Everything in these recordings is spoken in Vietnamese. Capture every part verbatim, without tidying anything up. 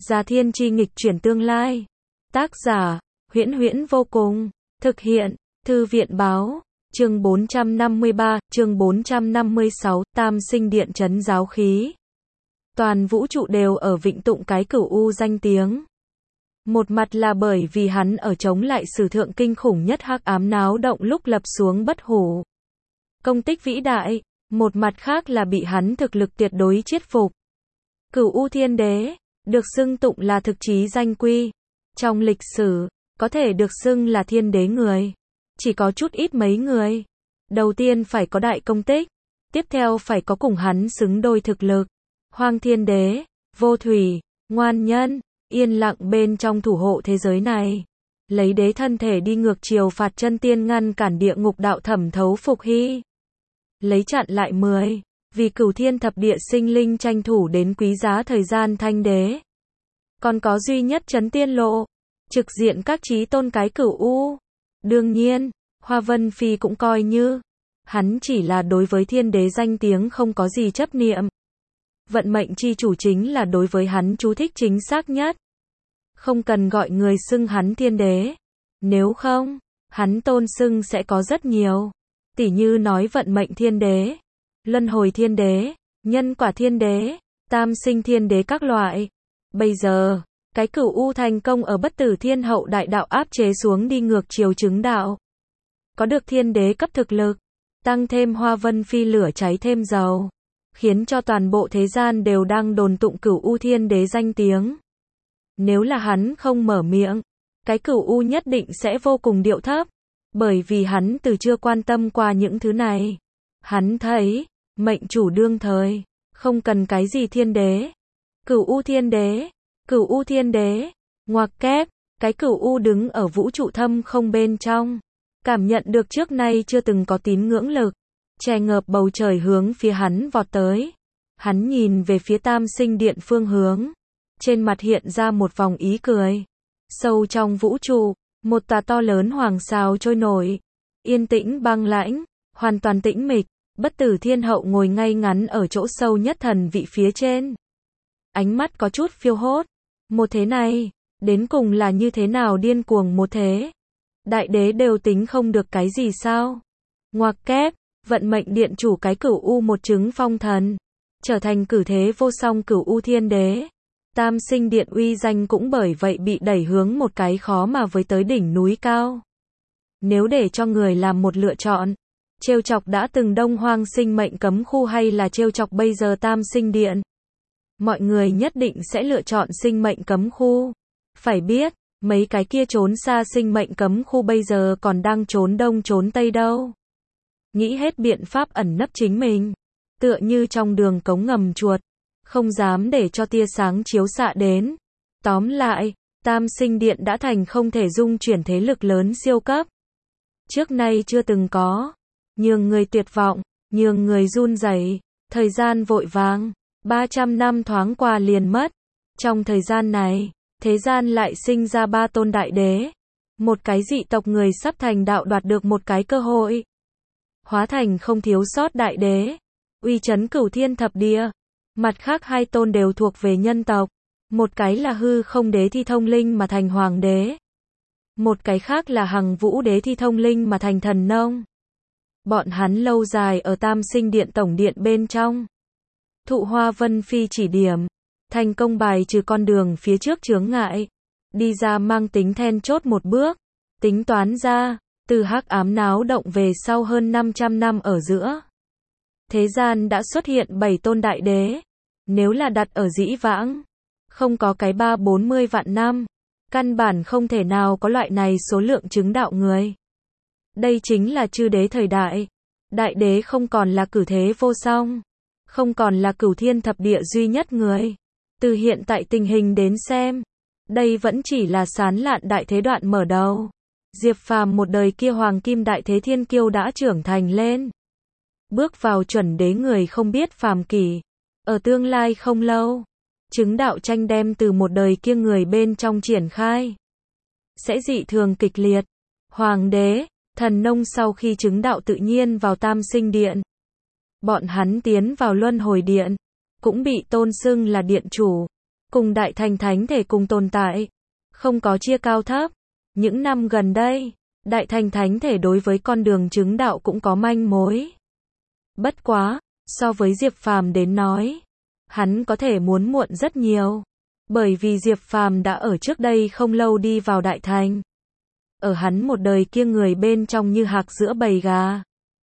Già Thiên Chi nghịch chuyển tương lai. Tác giả, Huyễn Huyễn vô cùng. Thực hiện, Thư viện báo. Chương bốn trăm năm mươi ba, chương bốn trăm năm mươi sáu, Tam Sinh Điện trấn giáo khí. Toàn vũ trụ đều ở vịnh tụng cái Cửu U danh tiếng. Một mặt là bởi vì hắn ở chống lại sử thượng kinh khủng nhất hắc ám náo động lúc lập xuống bất hủ công tích vĩ đại, một mặt khác là bị hắn thực lực tuyệt đối chiết phục. Cửu U Thiên Đế, được xưng tụng là thực chí danh quy. Trong lịch sử, có thể được xưng là thiên đế người, chỉ có chút ít mấy người. Đầu tiên phải có đại công tích, tiếp theo phải có cùng hắn xứng đôi thực lực. Hoang Thiên Đế, vô thủy, ngoan nhân, yên lặng bên trong thủ hộ thế giới này. Lấy đế thân thể đi ngược chiều phạt chân tiên ngăn cản địa ngục đạo thẩm thấu phục hy. Lấy chặn lại mười, vì cửu thiên thập địa sinh linh tranh thủ đến quý giá thời gian thanh đế. Còn có duy nhất trấn tiên lộ, trực diện các chí tôn cái Cửu U. Đương nhiên, Hoa Vân Phi cũng coi như, hắn chỉ là đối với thiên đế danh tiếng không có gì chấp niệm. Vận mệnh chi chủ chính là đối với hắn chú thích chính xác nhất. Không cần gọi người xưng hắn thiên đế. Nếu không, hắn tôn xưng sẽ có rất nhiều. Tỉ như nói vận mệnh thiên đế, luân hồi thiên đế, nhân quả thiên đế, tam sinh thiên đế các loại. Bây giờ, cái Cửu U thành công ở bất tử thiên hậu đại đạo áp chế xuống đi ngược chiều chứng đạo. Có được thiên đế cấp thực lực, tăng thêm Hoa Vân Phi lửa cháy thêm dầu, khiến cho toàn bộ thế gian đều đang đồn tụng Cửu U thiên đế danh tiếng. Nếu là hắn không mở miệng, cái Cửu U nhất định sẽ vô cùng điệu thấp, bởi vì hắn từ chưa quan tâm qua những thứ này. Hắn thấy, mệnh chủ đương thời, không cần cái gì thiên đế. Cửu U thiên đế, Cửu U thiên đế, ngoặc kép, cái Cửu U đứng ở vũ trụ thâm không bên trong, cảm nhận được trước nay chưa từng có tín ngưỡng lực, che ngợp bầu trời hướng phía hắn vọt tới. Hắn nhìn về phía Tam Sinh Điện phương hướng, trên mặt hiện ra một vòng ý cười. Sâu trong vũ trụ, một tòa to lớn hoàng sao trôi nổi, yên tĩnh băng lãnh, hoàn toàn tĩnh mịch. Bất tử thiên hậu ngồi ngay ngắn ở chỗ sâu nhất thần vị phía trên. Ánh mắt có chút phiêu hốt. Một thế này, đến cùng là như thế nào điên cuồng một thế? Đại đế đều tính không được cái gì sao? Ngoặc kép, vận mệnh điện chủ cái Cửu U một chứng phong thần, trở thành cử thế vô song Cửu U thiên đế. Tam Sinh Điện uy danh cũng bởi vậy bị đẩy hướng một cái khó mà với tới đỉnh núi cao. Nếu để cho người làm một lựa chọn, trêu chọc đã từng Đông Hoang sinh mệnh cấm khu hay là trêu chọc bây giờ Tam Sinh Điện, mọi người nhất định sẽ lựa chọn sinh mệnh cấm khu. Phải biết, mấy cái kia trốn xa sinh mệnh cấm khu bây giờ còn đang trốn đông trốn tây đâu. Nghĩ hết biện pháp ẩn nấp chính mình, tựa như trong đường cống ngầm chuột, không dám để cho tia sáng chiếu xạ đến. Tóm lại, Tam Sinh Điện đã thành không thể dung chuyển thế lực lớn siêu cấp. Trước nay chưa từng có. Nhường người tuyệt vọng, nhường người run rẩy. Thời gian vội vàng, ba trăm năm thoáng qua liền mất. Trong thời gian này, thế gian lại sinh ra ba tôn đại đế. Một cái dị tộc người sắp thành đạo đoạt được một cái cơ hội, hóa thành không thiếu sót đại đế, uy chấn cửu thiên thập địa. Mặt khác hai tôn đều thuộc về nhân tộc. Một cái là hư không đế thi thông linh mà thành hoàng đế. Một cái khác là hằng vũ đế thi thông linh mà thành thần nông. Bọn hắn lâu dài ở Tam Sinh Điện tổng điện bên trong, thụ Hoa Vân Phi chỉ điểm, thành công bài trừ con đường phía trước chướng ngại, đi ra mang tính then chốt một bước. Tính toán ra, từ hắc ám náo động về sau hơn năm trăm năm ở giữa, thế gian đã xuất hiện bảy tôn đại đế. Nếu là đặt ở dĩ vãng, không có cái ba bốn mươi vạn năm, căn bản không thể nào có loại này số lượng chứng đạo người. Đây chính là chư đế thời đại. Đại đế không còn là cử thế vô song, không còn là cửu thiên thập địa duy nhất người. Từ hiện tại tình hình đến xem, đây vẫn chỉ là sán lạn đại thế đoạn mở đầu. Diệp Phàm một đời kia hoàng kim đại thế thiên kiêu đã trưởng thành lên, bước vào chuẩn đế người không biết phàm kỷ. Ở tương lai không lâu, chứng đạo tranh đem từ một đời kia người bên trong triển khai, sẽ dị thường kịch liệt. Hoàng đế, thần nông sau khi chứng đạo tự nhiên vào Tam Sinh Điện. Bọn hắn tiến vào Luân Hồi Điện, cũng bị tôn xưng là điện chủ. cùng đại thành thánh thể cùng tồn tại, không có chia cao thấp. Những năm gần đây, đại thành thánh thể đối với con đường chứng đạo cũng có manh mối. Bất quá, so với Diệp Phàm đến nói, hắn có thể muốn muộn rất nhiều, bởi vì Diệp Phàm đã ở trước đây không lâu đi vào đại thành. Ở hắn một đời kia người bên trong như hạc giữa bầy gà,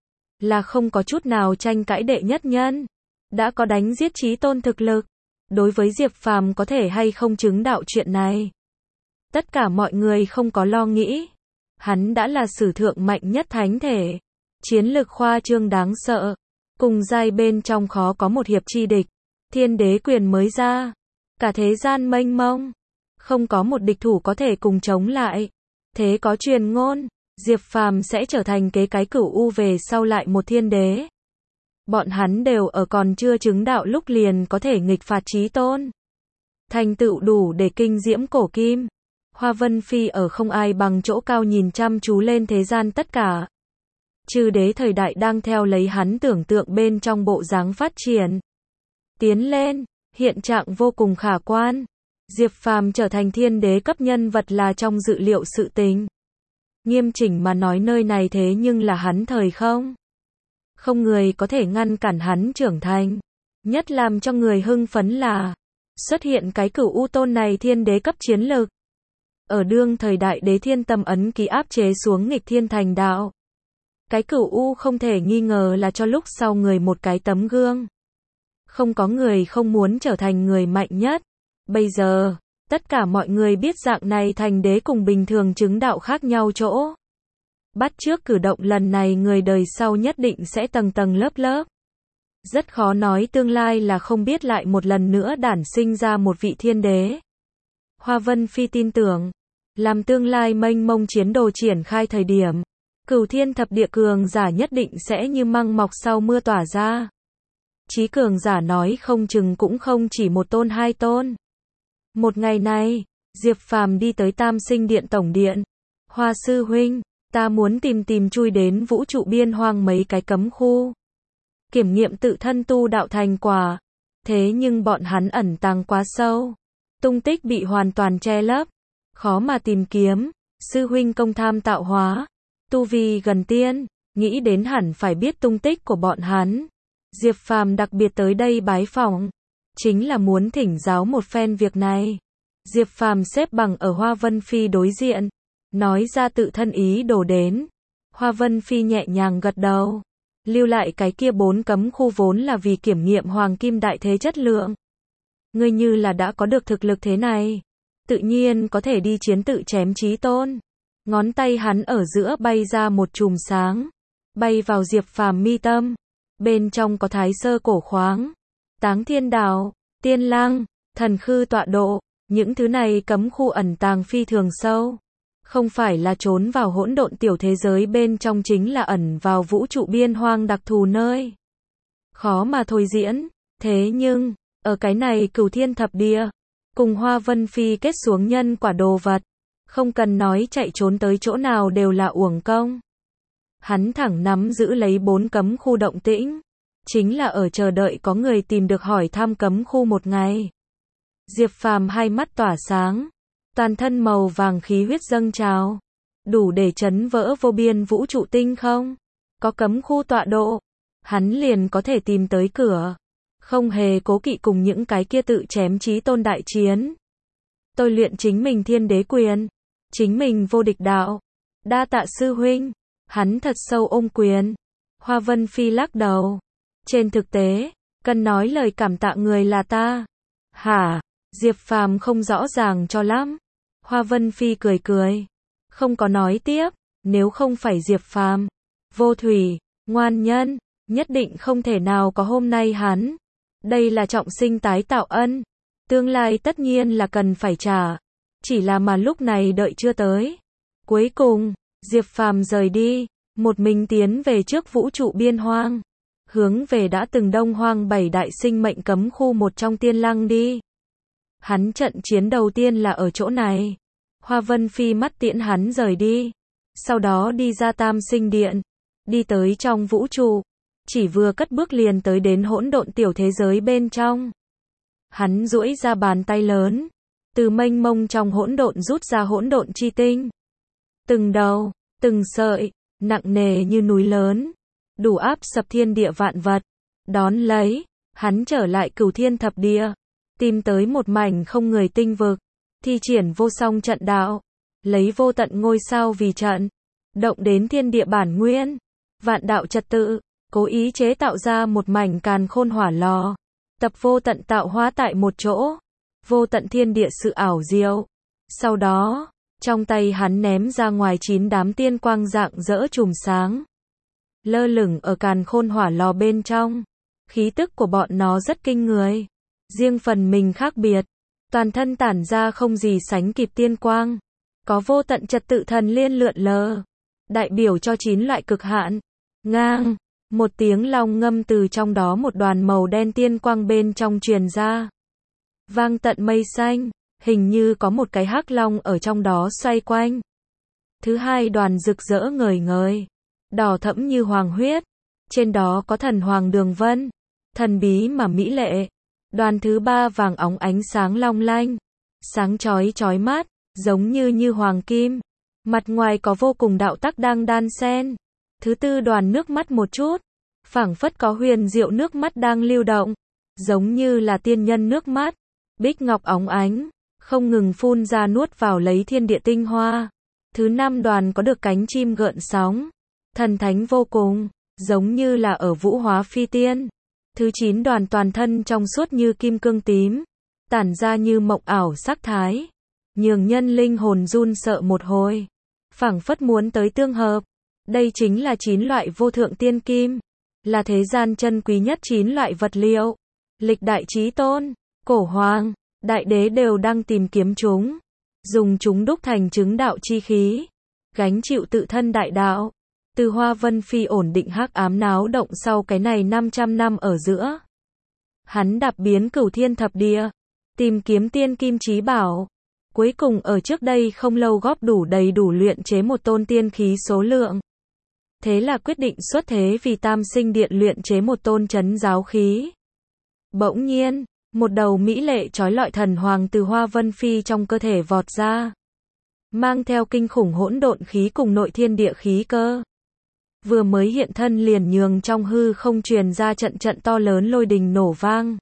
là không có chút nào tranh cãi đệ nhất nhân, đã có đánh giết chí tôn thực lực. Đối với Diệp Phàm có thể hay không chứng đạo chuyện này, tất cả mọi người không có lo nghĩ. Hắn đã là sử thượng mạnh nhất thánh thể, chiến lực khoa trương đáng sợ, cùng giai bên trong khó có một hiệp chi địch. Thiên đế quyền mới ra, cả thế gian mênh mông, không có một địch thủ có thể cùng chống lại. Thế có truyền ngôn, Diệp Phàm sẽ trở thành kế cái cửu u về sau lại một thiên đế. Bọn hắn đều ở còn chưa chứng đạo lúc liền có thể nghịch phạt chí tôn, thành tựu đủ để kinh diễm cổ kim. Hoa Vân Phi ở không ai bằng chỗ cao nhìn chăm chú lên thế gian tất cả. Chư đế thời đại đang theo lấy hắn tưởng tượng bên trong bộ dáng phát triển, tiến lên, hiện trạng vô cùng khả quan. Diệp Phàm trở thành thiên đế cấp nhân vật là trong dự liệu sự tình. Nghiêm chỉnh mà nói nơi này thế nhưng là hắn thời không. Không người có thể ngăn cản hắn trưởng thành. Nhất làm cho người hưng phấn là xuất hiện cái cửu u tôn này thiên đế cấp chiến lực. Ở đương thời đại đế thiên tâm ấn ký áp chế xuống nghịch thiên thành đạo. Cái cửu u không thể nghi ngờ là cho lúc sau người một cái tấm gương. Không có người không muốn trở thành người mạnh nhất. Bây giờ, tất cả mọi người biết dạng này thành đế cùng bình thường chứng đạo khác nhau chỗ. Bắt trước cử động lần này người đời sau nhất định sẽ tầng tầng lớp lớp. Rất khó nói tương lai là không biết lại một lần nữa đản sinh ra một vị thiên đế. Hoa Vân Phi tin tưởng, làm tương lai mênh mông chiến đồ triển khai thời điểm, cửu thiên thập địa cường giả nhất định sẽ như măng mọc sau mưa tỏa ra. Chí cường giả nói không chừng cũng không chỉ một tôn hai tôn. Một ngày này, Diệp Phàm đi tới Tam Sinh Điện tổng điện. Hoa sư huynh, ta muốn tìm tìm chui đến vũ trụ biên hoang mấy cái cấm khu. Kiểm nghiệm tự thân tu đạo thành quả. Thế nhưng bọn hắn ẩn tàng quá sâu. Tung tích bị hoàn toàn che lấp. Khó mà tìm kiếm. Sư huynh công tham tạo hóa. Tu vi gần tiên. Nghĩ đến hẳn phải biết tung tích của bọn hắn. Diệp Phàm đặc biệt tới đây bái phỏng. Chính là muốn thỉnh giáo một phen việc này. Diệp Phàm xếp bằng ở Hoa Vân Phi đối diện. Nói ra tự thân ý đồ đến. Hoa Vân Phi nhẹ nhàng gật đầu. Lưu lại cái kia bốn cấm khu vốn là vì kiểm nghiệm hoàng kim đại thế chất lượng. Ngươi như là đã có được thực lực thế này. Tự nhiên có thể đi chiến tự chém chí tôn. Ngón tay hắn ở giữa bay ra một chùm sáng. Bay vào Diệp Phàm mi tâm. Bên trong có thái sơ cổ khoáng. Táng thiên đào, tiên lang, thần khư tọa độ. Những thứ này cấm khu ẩn tàng phi thường sâu. Không phải là trốn vào hỗn độn tiểu thế giới bên trong, chính là ẩn vào vũ trụ biên hoang đặc thù nơi. Khó mà thôi diễn. Thế nhưng, ở cái này cửu thiên thập địa, cùng Hoa Vân Phi kết xuống nhân quả đồ vật. Không cần nói chạy trốn tới chỗ nào đều là uổng công. Hắn thẳng nắm giữ lấy bốn cấm khu động tĩnh. Chính là ở chờ đợi có người tìm được hỏi thăm cấm khu một ngày. Diệp Phàm hai mắt tỏa sáng. Toàn thân màu vàng khí huyết dâng trào. Đủ để chấn vỡ vô biên vũ trụ tinh không. Có cấm khu tọa độ. Hắn liền có thể tìm tới cửa. Không hề cố kỵ cùng những cái kia tự chém chí tôn đại chiến. Tôi luyện chính mình thiên đế quyền. Chính mình vô địch đạo. Đa tạ sư huynh. Hắn thật sâu ôm quyền. Hoa Vân Phi lắc đầu. Trên thực tế, cần nói lời cảm tạ người là ta. Hả? Diệp Phàm không rõ ràng cho lắm. Hoa Vân Phi cười cười. Không có nói tiếp. Nếu không phải Diệp Phàm, Vô Thủy, Ngoan Nhân, nhất định không thể nào có hôm nay hắn. Đây là trọng sinh tái tạo ân. Tương lai tất nhiên là cần phải trả. Chỉ là mà lúc này đợi chưa tới. Cuối cùng, Diệp Phàm rời đi. Một mình tiến về trước vũ trụ biên hoang. Hướng về đã từng Đông Hoang bảy đại sinh mệnh cấm khu một trong tiên lăng đi. Hắn trận chiến đầu tiên là ở chỗ này. Hoa Vân Phi mắt tiễn hắn rời đi. Sau đó đi ra Tam Sinh Điện. Đi tới trong vũ trụ. Chỉ vừa cất bước liền tới đến hỗn độn tiểu thế giới bên trong. Hắn duỗi ra bàn tay lớn, từ mênh mông trong hỗn độn rút ra hỗn độn chi tinh. Từng đầu, từng sợi, nặng nề như núi lớn, đủ áp sập thiên địa vạn vật. Đón lấy, hắn trở lại Cửu Thiên Thập Địa, tìm tới một mảnh không người tinh vực, thi triển vô song trận đạo, lấy vô tận ngôi sao vì trận, động đến thiên địa bản nguyên, vạn đạo trật tự, cố ý chế tạo ra một mảnh càn khôn hỏa lò, tập vô tận tạo hóa tại một chỗ, vô tận thiên địa sự ảo diệu. Sau đó, trong tay hắn ném ra ngoài chín đám tiên quang dạng dỡ chùm sáng, lơ lửng ở càn khôn hỏa lò bên trong. Khí tức của bọn nó rất kinh người, riêng phần mình khác biệt, toàn thân tản ra không gì sánh kịp tiên quang, có vô tận trật tự thần liên lượn lờ, đại biểu cho chín loại cực hạn. Ngang, một tiếng long ngâm từ trong đó một đoàn màu đen tiên quang bên trong truyền ra, vang tận mây xanh, hình như có một cái hắc long ở trong đó xoay quanh. Thứ hai đoàn rực rỡ ngời ngời, đỏ thẫm như hoàng huyết, trên đó có thần hoàng đường vân, thần bí mà mỹ lệ. Đoàn thứ ba vàng óng ánh sáng long lanh, sáng chói chói mắt, giống như như hoàng kim, mặt ngoài có vô cùng đạo tắc đang đan xen. Thứ tư đoàn nước mắt một chút, phảng phất có huyền diệu nước mắt đang lưu động, giống như là tiên nhân nước mắt, bích ngọc óng ánh, không ngừng phun ra nuốt vào lấy thiên địa tinh hoa. Thứ năm đoàn có được cánh chim gợn sóng, thần thánh vô cùng, giống như là ở vũ hóa phi tiên. Thứ chín đoàn toàn thân trong suốt như kim cương tím, tản ra như mộng ảo sắc thái, nhường nhân linh hồn run sợ một hồi, phảng phất muốn tới tương hợp. Đây chính là chín loại vô thượng tiên kim, là thế gian chân quý nhất chín loại vật liệu. Lịch đại chí tôn, cổ hoàng, đại đế đều đang tìm kiếm chúng, dùng chúng đúc thành chứng đạo chi khí, gánh chịu tự thân đại đạo. Từ Hoa Vân Phi ổn định hắc ám náo động sau cái này năm trăm năm ở giữa, hắn đạp biến Cửu Thiên Thập Địa, tìm kiếm tiên kim chí bảo, cuối cùng ở trước đây không lâu góp đủ đầy đủ luyện chế một tôn tiên khí số lượng. Thế là quyết định xuất thế vì Tam Sinh Điện luyện chế một tôn trấn giáo khí. Bỗng nhiên, một đầu mỹ lệ chói lọi thần hoàng từ Hoa Vân Phi trong cơ thể vọt ra, mang theo kinh khủng hỗn độn khí cùng nội thiên địa khí cơ. Vừa mới hiện thân liền nhường trong hư không truyền ra trận trận to lớn lôi đình nổ vang.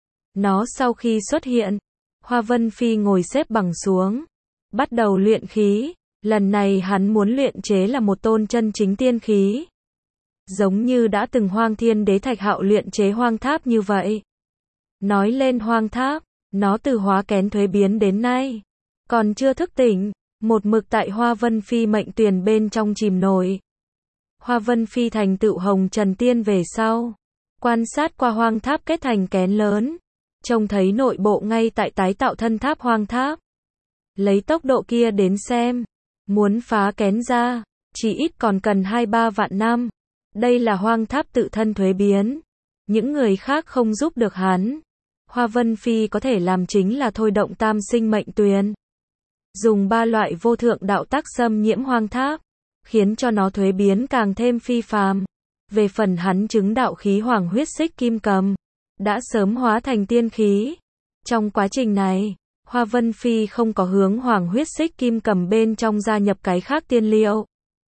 Nó sau khi xuất hiện, Hoa Vân Phi ngồi xếp bằng xuống, bắt đầu luyện khí. Lần này hắn muốn luyện chế là một tôn chân chính tiên khí, giống như đã từng Hoang Thiên Đế Thạch Hạo luyện chế hoang tháp như vậy. Nói lên hoang tháp, nó từ hóa kén thuế biến đến nay, còn chưa thức tỉnh, một mực tại Hoa Vân Phi mệnh tuyền bên trong chìm nổi. Hoa Vân Phi thành tựu hồng trần tiên về sau, quan sát qua hoang tháp kết thành kén lớn, trông thấy nội bộ ngay tại tái tạo thân tháp hoang tháp. Lấy tốc độ kia đến xem, muốn phá kén ra, chỉ ít còn cần hai ba vạn năm. Đây là hoang tháp tự thân thuế biến, những người khác không giúp được hắn. Hoa Vân Phi có thể làm chính là thôi động tam sinh mệnh tuyền, dùng ba loại vô thượng đạo tắc xâm nhiễm hoang tháp, khiến cho nó thuế biến càng thêm phi phàm. Về phần hắn chứng đạo khí hoàng huyết xích kim cầm, đã sớm hóa thành tiên khí. Trong quá trình này, Hoa Vân Phi không có hướng hoàng huyết xích kim cầm bên trong gia nhập cái khác tiên liệu,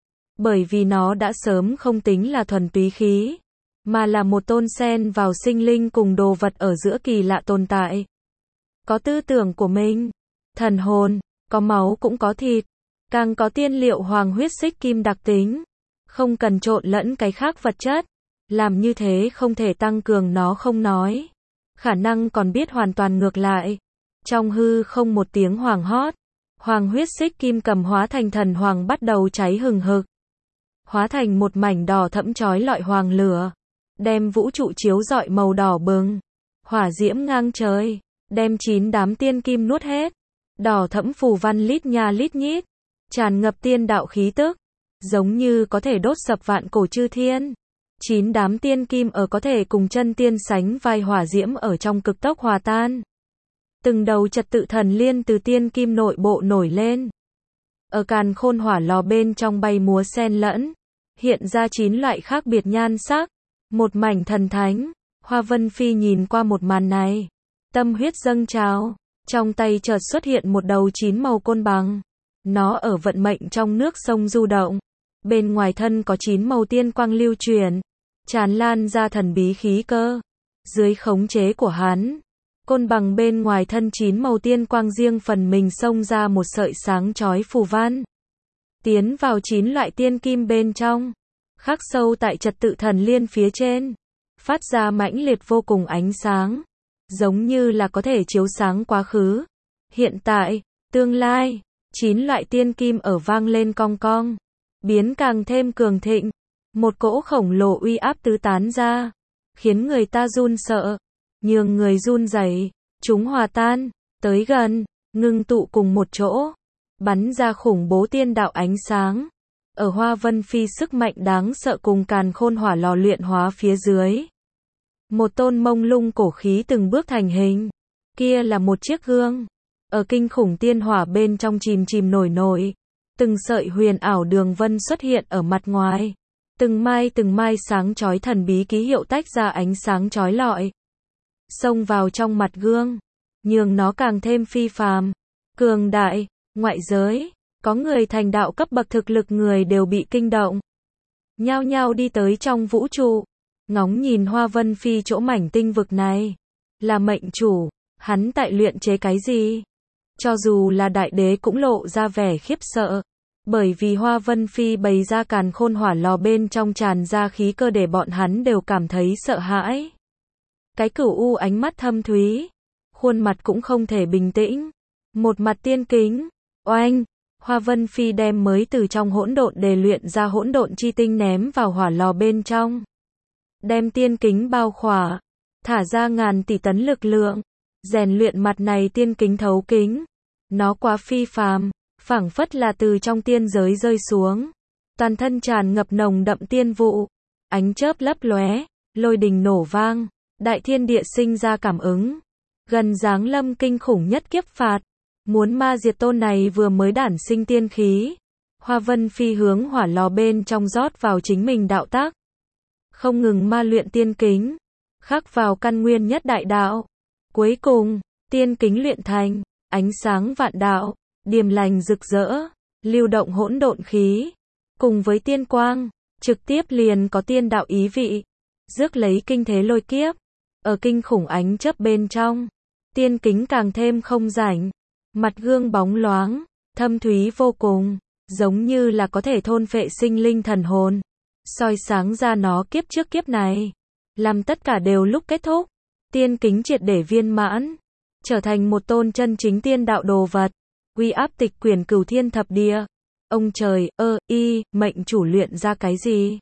bởi vì nó đã sớm không tính là thuần túy khí, mà là một tôn xen vào sinh linh cùng đồ vật ở giữa kỳ lạ tồn tại. Có tư tưởng của mình, thần hồn, có máu cũng có thịt, càng có tiên liệu hoàng huyết xích kim đặc tính, không cần trộn lẫn cái khác vật chất. Làm như thế không thể tăng cường nó không nói, khả năng còn biết hoàn toàn ngược lại. Trong hư không một tiếng hoàng hót, hoàng huyết xích kim cầm hóa thành thần hoàng bắt đầu cháy hừng hực, hóa thành một mảnh đỏ thẫm chói lọi hoàng lửa, đem vũ trụ chiếu rọi màu đỏ bừng, hỏa diễm ngang trời, đem chín đám tiên kim nuốt hết. Đỏ thẫm phù văn lít nha lít nhít, tràn ngập tiên đạo khí tức, giống như có thể đốt sập vạn cổ chư thiên. Chín đám tiên kim ở có thể cùng chân tiên sánh vai hỏa diễm ở trong cực tốc hòa tan. Từng đầu trật tự thần liên từ tiên kim nội bộ nổi lên, ở càn khôn hỏa lò bên trong bay múa xen lẫn, hiện ra chín loại khác biệt nhan sắc, một mảnh thần thánh. Hoa Vân Phi nhìn qua một màn này, Tâm huyết dâng trào, trong tay chợt xuất hiện một đầu chín màu côn bằng. Nó ở vận mệnh trong nước sông du động. Bên ngoài thân có chín màu tiên quang lưu chuyển, tràn lan ra thần bí khí cơ. Dưới khống chế của hắn, côn bằng bên ngoài thân chín màu tiên quang riêng phần mình xông ra một sợi sáng chói phù văn. Tiến vào chín loại tiên kim bên trong, khắc sâu tại trật tự thần liên phía trên, phát ra mãnh liệt vô cùng ánh sáng, giống như là có thể chiếu sáng quá khứ, hiện tại, tương lai. Chín loại tiên kim ở vang lên cong cong, biến càng thêm cường thịnh, một cỗ khổng lồ uy áp tứ tán ra, khiến người ta run sợ, nhường người run rẩy. Chúng hòa tan, tới gần, ngưng tụ cùng một chỗ, bắn ra khủng bố tiên đạo ánh sáng. Ở Hoa Vân Phi sức mạnh đáng sợ cùng càn khôn hỏa lò luyện hóa phía dưới, một tôn mông lung cổ khí từng bước thành hình. Kia là một chiếc gương, ở kinh khủng tiên hỏa bên trong chìm chìm nổi nổi, từng sợi huyền ảo đường vân xuất hiện ở mặt ngoài, từng mai từng mai sáng chói thần bí ký hiệu tách ra ánh sáng chói lọi, xông vào trong mặt gương, nhường nó càng thêm phi phàm, cường đại. Ngoại giới, có người thành đạo cấp bậc thực lực người đều bị kinh động, nhao nhao đi tới trong vũ trụ, ngóng nhìn Hoa Vân Phi chỗ mảnh tinh vực này. Là mệnh chủ, hắn tại luyện chế cái gì? Cho dù là đại đế cũng lộ ra vẻ khiếp sợ, bởi vì Hoa Vân Phi bày ra càn khôn hỏa lò bên trong tràn ra khí cơ để bọn hắn đều cảm thấy sợ hãi. Cái cửu u ánh mắt thâm thúy, khuôn mặt cũng không thể bình tĩnh, một mặt tiên kính. Oanh, Hoa Vân Phi đem mới từ trong hỗn độn đề luyện ra hỗn độn chi tinh ném vào hỏa lò bên trong, đem tiên kính bao khỏa, thả ra ngàn tỷ tấn lực lượng, rèn luyện mặt này tiên kính thấu kính. Nó quá phi phàm, phảng phất là từ trong tiên giới rơi xuống, toàn thân tràn ngập nồng đậm tiên vụ, ánh chớp lấp lóe, lôi đình nổ vang, đại thiên địa sinh ra cảm ứng, gần giáng lâm kinh khủng nhất kiếp phạt, muốn ma diệt tôn này vừa mới đản sinh tiên khí. Hoa Vân Phi hướng hỏa lò bên trong rót vào chính mình đạo tác, không ngừng ma luyện tiên kính, khắc vào căn nguyên nhất đại đạo. Cuối cùng, tiên kính luyện thành ánh sáng vạn đạo, điềm lành rực rỡ, lưu động hỗn độn khí, cùng với tiên quang, trực tiếp liền có tiên đạo ý vị, rước lấy kinh thế lôi kiếp. Ở kinh khủng ánh chớp bên trong, tiên kính càng thêm không rảnh, mặt gương bóng loáng, thâm thúy vô cùng, giống như là có thể thôn phệ sinh linh thần hồn, soi sáng ra nó kiếp trước kiếp này, làm tất cả đều lúc kết thúc. Tiên kính triệt để viên mãn, trở thành một tôn chân chính tiên đạo đồ vật, uy áp tịch quyển cửu thiên thập địa. Ông trời, ơ, y, mệnh chủ luyện ra cái gì?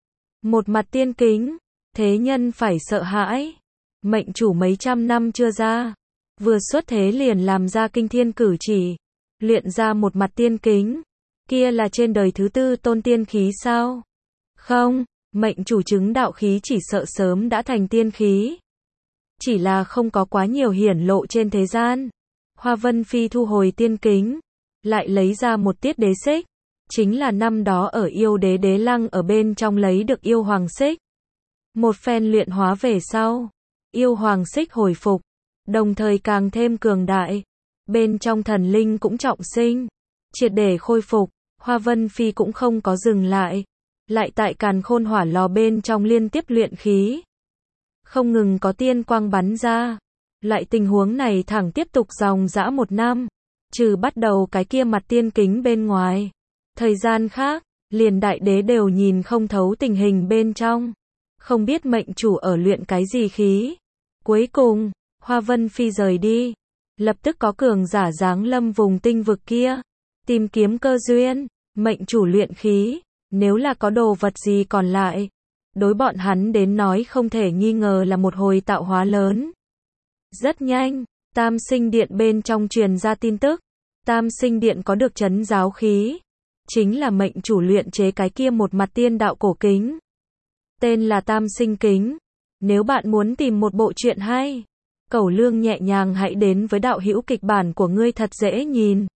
Một mặt tiên kính, thế nhân phải sợ hãi. Mệnh chủ mấy trăm năm chưa ra, vừa xuất thế liền làm ra kinh thiên cử chỉ, luyện ra một mặt tiên kính. Kia là trên đời thứ tư tôn tiên khí sao? Không, mệnh chủ chứng đạo khí chỉ sợ sớm đã thành tiên khí, chỉ là không có quá nhiều hiển lộ trên thế gian. Hoa Vân Phi thu hồi tiên kính, lại lấy ra một tiết đế xích, chính là năm đó ở yêu đế đế lăng ở bên trong lấy được yêu hoàng xích. Một phen luyện hóa về sau, yêu hoàng xích hồi phục, đồng thời càng thêm cường đại, bên trong thần linh cũng trọng sinh, triệt để khôi phục. Hoa Vân Phi cũng không có dừng lại, lại tại càn khôn hỏa lò bên trong liên tiếp luyện khí, không ngừng có tiên quang bắn ra. Loại tình huống này thẳng tiếp tục dòng dã một năm, trừ bắt đầu cái kia mặt tiên kính bên ngoài, thời gian khác, liền đại đế đều nhìn không thấu tình hình bên trong, không biết mệnh chủ ở luyện cái gì khí. Cuối cùng, Hoa Vân Phi rời đi, lập tức có cường giả giáng lâm vùng tinh vực kia, tìm kiếm cơ duyên. Mệnh chủ luyện khí, nếu là có đồ vật gì còn lại, đối bọn hắn đến nói không thể nghi ngờ là một hồi tạo hóa lớn. Rất nhanh, Tam Sinh Điện bên trong truyền ra tin tức, Tam Sinh Điện có được trấn giáo khí, chính là mệnh chủ luyện chế cái kia một mặt tiên đạo cổ kính, tên là Tam Sinh Kính. Nếu bạn muốn tìm một bộ truyện hay, cẩu lương nhẹ nhàng hãy đến với đạo hữu kịch bản của ngươi thật dễ nhìn.